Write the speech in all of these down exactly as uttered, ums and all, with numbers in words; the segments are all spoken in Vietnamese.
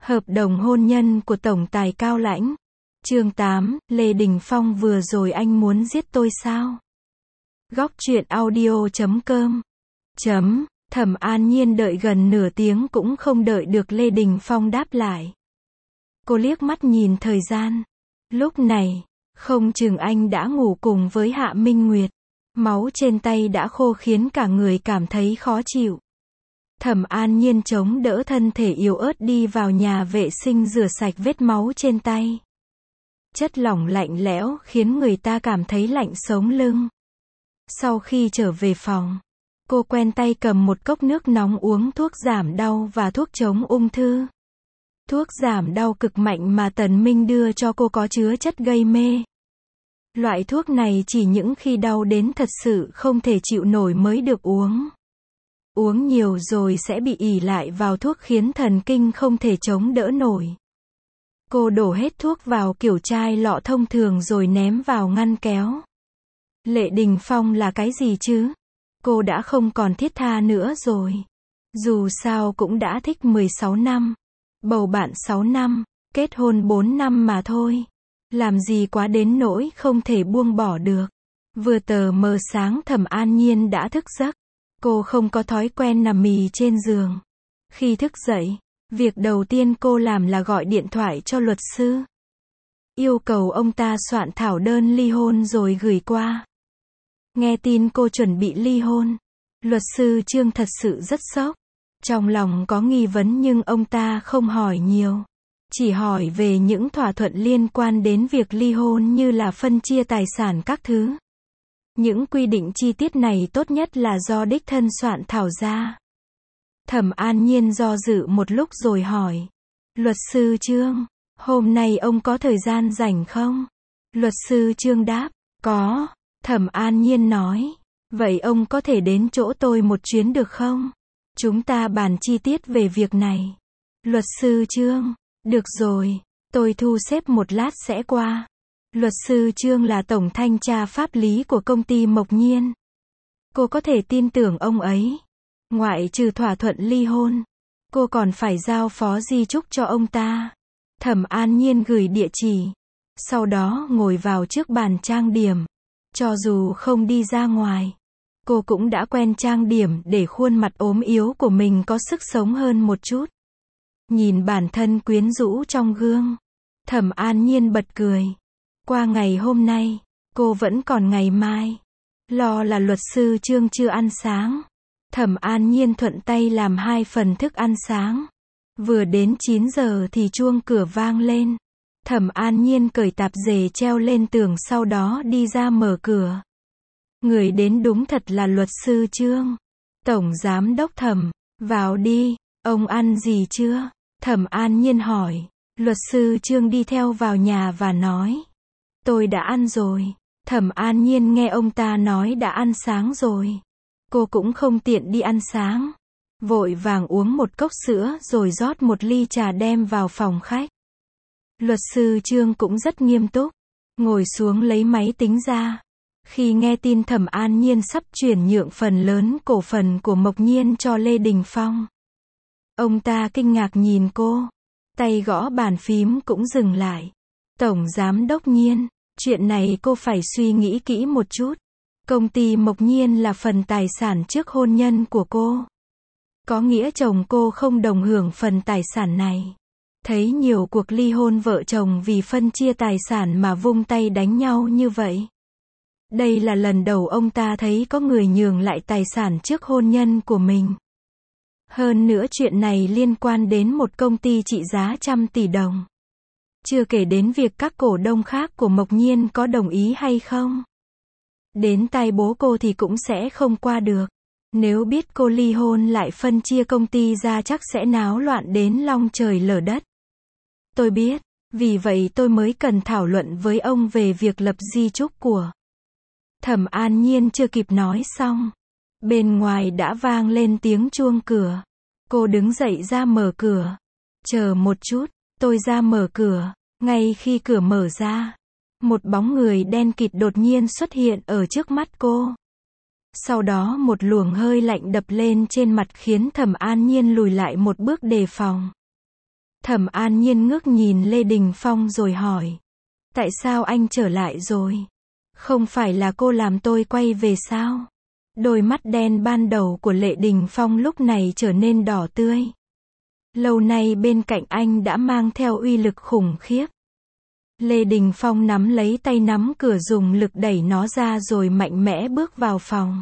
Hợp đồng hôn nhân của tổng tài Cao Lãnh. Chương tám, Lê Đình Phong vừa rồi anh muốn giết tôi sao? Góc truyện audio chấm com. Chấm, Thẩm An Nhiên đợi gần nửa tiếng cũng không đợi được Lê Đình Phong đáp lại. Cô liếc mắt nhìn thời gian. Lúc này, không chừng anh đã ngủ cùng với Hạ Minh Nguyệt. Máu trên tay đã khô khiến cả người cảm thấy khó chịu. Thẩm An Nhiên chống đỡ thân thể yếu ớt đi vào nhà vệ sinh rửa sạch vết máu trên tay. Chất lỏng lạnh lẽo khiến người ta cảm thấy lạnh sống lưng. Sau khi trở về phòng, cô quen tay cầm một cốc nước nóng uống thuốc giảm đau và thuốc chống ung thư. Thuốc giảm đau cực mạnh mà Tần Minh đưa cho cô có chứa chất gây mê. Loại thuốc này chỉ những khi đau đến thật sự không thể chịu nổi mới được uống. Uống nhiều rồi sẽ bị ỷ lại vào thuốc khiến thần kinh không thể chống đỡ nổi. Cô đổ hết thuốc vào kiểu chai lọ thông thường rồi ném vào ngăn kéo. Lệ Đình Phong là cái gì chứ? Cô đã không còn thiết tha nữa rồi. Dù sao cũng đã thích mười sáu năm. Bầu bạn sáu năm, kết hôn bốn năm mà thôi. Làm gì quá đến nỗi không thể buông bỏ được. Vừa tờ mờ sáng Thẩm An Nhiên đã thức giấc. Cô không có thói quen nằm mì trên giường. Khi thức dậy, việc đầu tiên cô làm là gọi điện thoại cho luật sư. Yêu cầu ông ta soạn thảo đơn ly hôn rồi gửi qua. Nghe tin cô chuẩn bị ly hôn, luật sư Trương thật sự rất sốc. Trong lòng có nghi vấn nhưng ông ta không hỏi nhiều. Chỉ hỏi về những thỏa thuận liên quan đến việc ly hôn như là phân chia tài sản các thứ. Những quy định chi tiết này tốt nhất là do đích thân soạn thảo ra. Thẩm An Nhiên do dự một lúc rồi hỏi. Luật sư Trương, hôm nay ông có thời gian rảnh không? Luật sư Trương đáp, có. Thẩm An Nhiên nói, vậy ông có thể đến chỗ tôi một chuyến được không? Chúng ta bàn chi tiết về việc này. Luật sư Trương, được rồi, tôi thu xếp một lát sẽ qua. Luật sư Trương là tổng thanh tra pháp lý của công ty Mộc Nhiên. Cô có thể tin tưởng ông ấy. Ngoại trừ thỏa thuận ly hôn, cô còn phải giao phó di chúc cho ông ta. Thẩm An Nhiên gửi địa chỉ. Sau đó ngồi vào trước bàn trang điểm. Cho dù không đi ra ngoài, cô cũng đã quen trang điểm để khuôn mặt ốm yếu của mình có sức sống hơn một chút. Nhìn bản thân quyến rũ trong gương, Thẩm An Nhiên bật cười. Qua ngày hôm nay, cô vẫn còn ngày mai. Lo là luật sư Trương chưa ăn sáng. Thẩm An Nhiên thuận tay làm hai phần thức ăn sáng. Vừa đến chín giờ thì chuông cửa vang lên. Thẩm An Nhiên cởi tạp dề treo lên tường sau đó đi ra mở cửa. Người đến đúng thật là luật sư Trương. Tổng giám đốc Thẩm, vào đi, ông ăn gì chưa? Thẩm An Nhiên hỏi. Luật sư Trương đi theo vào nhà và nói. Tôi đã ăn rồi. Thẩm An Nhiên nghe ông ta nói đã ăn sáng rồi. Cô cũng không tiện đi ăn sáng. Vội vàng uống một cốc sữa rồi rót một ly trà đem vào phòng khách. Luật sư Trương cũng rất nghiêm túc. Ngồi xuống lấy máy tính ra. Khi nghe tin Thẩm An Nhiên sắp chuyển nhượng phần lớn cổ phần của Mộc Nhiên cho Lê Đình Phong, ông ta kinh ngạc nhìn cô. Tay gõ bàn phím cũng dừng lại. Tổng giám đốc Nhiên, chuyện này cô phải suy nghĩ kỹ một chút. Công ty Mộc Nhiên là phần tài sản trước hôn nhân của cô. Có nghĩa chồng cô không đồng hưởng phần tài sản này. Thấy nhiều cuộc ly hôn vợ chồng vì phân chia tài sản mà vung tay đánh nhau như vậy. Đây là lần đầu ông ta thấy có người nhường lại tài sản trước hôn nhân của mình. Hơn nữa chuyện này liên quan đến một công ty trị giá trăm tỷ đồng. Chưa kể đến việc các cổ đông khác của Mộc Nhiên có đồng ý hay không. Đến tai bố cô thì cũng sẽ không qua được. Nếu biết cô ly hôn lại phân chia công ty ra chắc sẽ náo loạn đến long trời lở đất. Tôi biết, vì vậy tôi mới cần thảo luận với ông về việc lập di chúc của. Thẩm An Nhiên chưa kịp nói xong. Bên ngoài đã vang lên tiếng chuông cửa. Cô đứng dậy ra mở cửa. Chờ một chút, tôi ra mở cửa. Ngay khi cửa mở ra, một bóng người đen kịt đột nhiên xuất hiện ở trước mắt cô. Sau đó một luồng hơi lạnh đập lên trên mặt khiến Thẩm An Nhiên lùi lại một bước đề phòng. Thẩm An Nhiên ngước nhìn Lê Đình Phong rồi hỏi. Tại sao anh trở lại rồi? Không phải là cô làm tôi quay về sao? Đôi mắt đen ban đầu của Lê Đình Phong lúc này trở nên đỏ tươi. Lâu nay bên cạnh anh đã mang theo uy lực khủng khiếp. Lê Đình Phong nắm lấy tay nắm cửa dùng lực đẩy nó ra rồi mạnh mẽ bước vào phòng.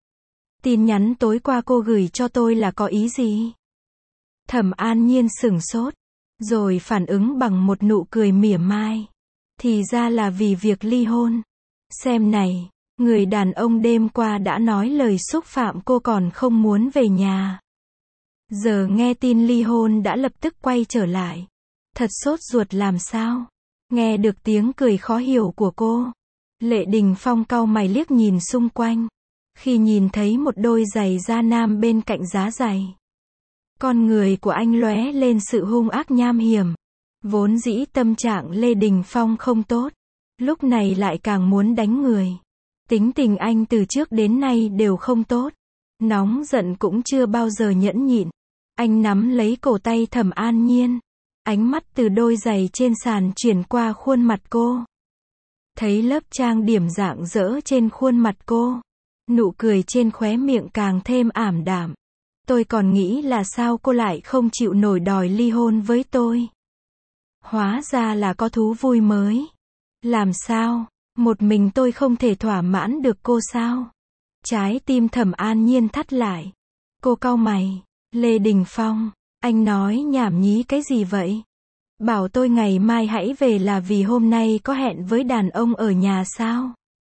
Tin nhắn tối qua cô gửi cho tôi là có ý gì? Thẩm An Nhiên sửng sốt, rồi phản ứng bằng một nụ cười mỉa mai. Thì ra là vì việc ly hôn. Xem này, người đàn ông đêm qua đã nói lời xúc phạm cô còn không muốn về nhà. Giờ nghe tin ly hôn đã lập tức quay trở lại. Thật sốt ruột làm sao? Nghe được tiếng cười khó hiểu của cô, Lê Đình Phong cau mày liếc nhìn xung quanh. Khi nhìn thấy một đôi giày da nam bên cạnh giá giày, con người của anh lóe lên sự hung ác nham hiểm. Vốn dĩ tâm trạng Lê Đình Phong không tốt, lúc này lại càng muốn đánh người. Tính tình anh từ trước đến nay đều không tốt. Nóng giận cũng chưa bao giờ nhẫn nhịn. Anh nắm lấy cổ tay Thẩm An Nhiên. Ánh mắt từ đôi giày trên sàn chuyển qua khuôn mặt cô. Thấy lớp trang điểm rạng rỡ trên khuôn mặt cô, nụ cười trên khóe miệng càng thêm ảm đạm. Tôi còn nghĩ là sao cô lại không chịu nổi đòi ly hôn với tôi. Hóa ra là có thú vui mới. Làm sao? Một mình tôi không thể thỏa mãn được cô sao? Trái tim Thẩm An Nhiên thắt lại. Cô cau mày. Lê Đình Phong, anh nói nhảm nhí cái gì vậy? Bảo tôi ngày mai hãy về là vì hôm nay có hẹn với đàn ông ở nhà sao?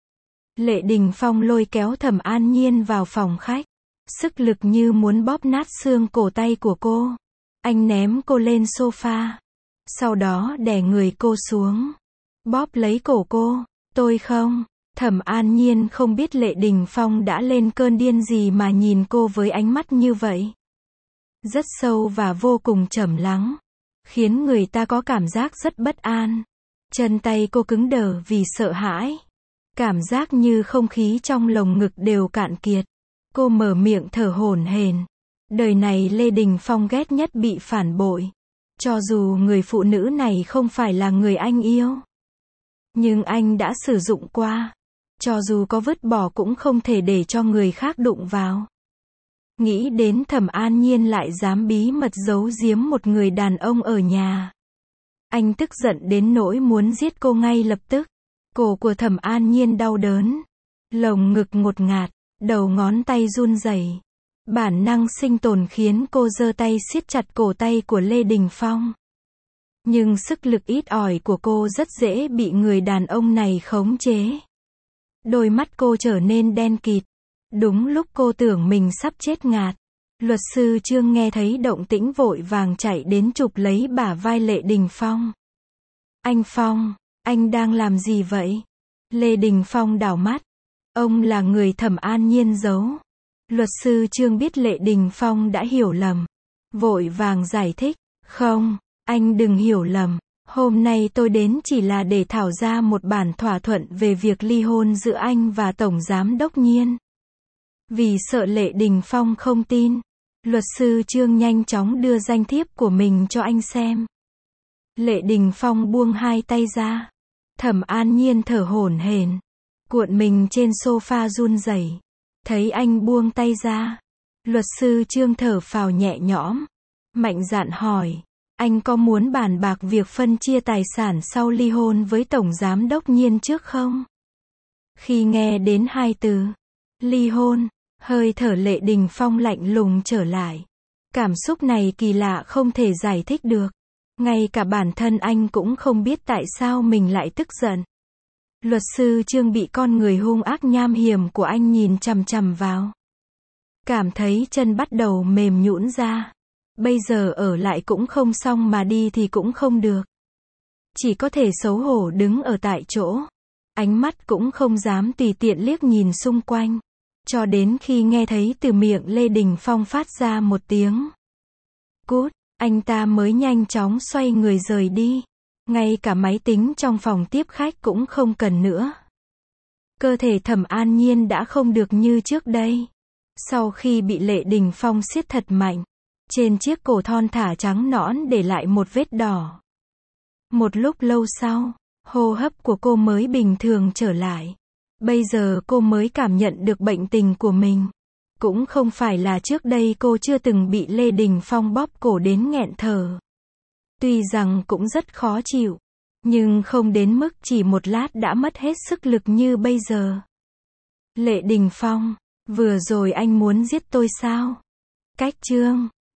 Lê Đình Phong lôi kéo Thẩm An Nhiên vào phòng khách. Sức lực như muốn bóp nát xương cổ tay của cô. Anh ném cô lên sofa. Sau đó đè người cô xuống. Bóp lấy cổ cô. Tôi không. Thẩm An Nhiên không biết Lê Đình Phong đã lên cơn điên gì mà nhìn cô với ánh mắt như vậy. Rất sâu và vô cùng trầm lắng. Khiến người ta có cảm giác rất bất an. Chân tay cô cứng đờ vì sợ hãi. Cảm giác như không khí trong lồng ngực đều cạn kiệt. Cô mở miệng thở hổn hển. Đời này Lê Đình Phong ghét nhất bị phản bội. Cho dù người phụ nữ này không phải là người anh yêu, nhưng anh đã sử dụng qua. Cho dù có vứt bỏ cũng không thể để cho người khác đụng vào. Nghĩ đến Thẩm An Nhiên lại dám bí mật giấu giếm một người đàn ông ở nhà. Anh tức giận đến nỗi muốn giết cô ngay lập tức. Cổ của Thẩm An Nhiên đau đớn. Lồng ngực ngột ngạt, đầu ngón tay run rẩy. Bản năng sinh tồn khiến cô giơ tay siết chặt cổ tay của Lê Đình Phong. Nhưng sức lực ít ỏi của cô rất dễ bị người đàn ông này khống chế. Đôi mắt cô trở nên đen kịt. Đúng lúc cô tưởng mình sắp chết ngạt, luật sư Trương nghe thấy động tĩnh vội vàng chạy đến chụp lấy bả vai Lê Đình Phong. Anh Phong, anh đang làm gì vậy? Lê Đình Phong đảo mắt. Ông là người Thẩm An Nhiên giấu. Luật sư Trương biết Lê Đình Phong đã hiểu lầm. Vội vàng giải thích. Không, anh đừng hiểu lầm. Hôm nay tôi đến chỉ là để thảo ra một bản thỏa thuận về việc ly hôn giữa anh và Tổng Giám đốc Nhiên. Vì sợ Lê Đình Phong không tin, luật sư Trương nhanh chóng đưa danh thiếp của mình cho anh xem. Lê Đình Phong buông hai tay ra. Thẩm An Nhiên thở hổn hển, cuộn mình trên sofa run rẩy. Thấy anh buông tay ra, luật sư Trương thở phào nhẹ nhõm, mạnh dạn hỏi, anh có muốn bàn bạc việc phân chia tài sản sau ly hôn với Tổng Giám đốc Nhiên trước không? Khi nghe đến hai từ ly hôn, hơi thở Lê Đình Phong lạnh lùng trở lại. Cảm xúc này kỳ lạ không thể giải thích được. Ngay cả bản thân anh cũng không biết tại sao mình lại tức giận. Luật sư Trương bị con người hung ác nham hiểm của anh nhìn chằm chằm vào. Cảm thấy chân bắt đầu mềm nhũn ra. Bây giờ ở lại cũng không xong mà đi thì cũng không được. Chỉ có thể xấu hổ đứng ở tại chỗ. Ánh mắt cũng không dám tùy tiện liếc nhìn xung quanh. Cho đến khi nghe thấy từ miệng Lê Đình Phong phát ra một tiếng cút, anh ta mới nhanh chóng xoay người rời đi. Ngay cả máy tính trong phòng tiếp khách cũng không cần nữa. Cơ thể Thẩm An Nhiên đã không được như trước đây. Sau khi bị Lê Đình Phong siết thật mạnh, Trên chiếc cổ thon thả trắng nõn để lại một vết đỏ. Một lúc lâu sau, hô hấp của cô mới bình thường trở lại. Bây giờ cô mới cảm nhận được bệnh tình của mình. Cũng không phải là trước đây cô chưa từng bị Lê Đình Phong bóp cổ đến nghẹn thở. Tuy rằng cũng rất khó chịu, nhưng không đến mức chỉ một lát đã mất hết sức lực như bây giờ. Lê Đình Phong, vừa rồi anh muốn giết tôi sao? Cách chương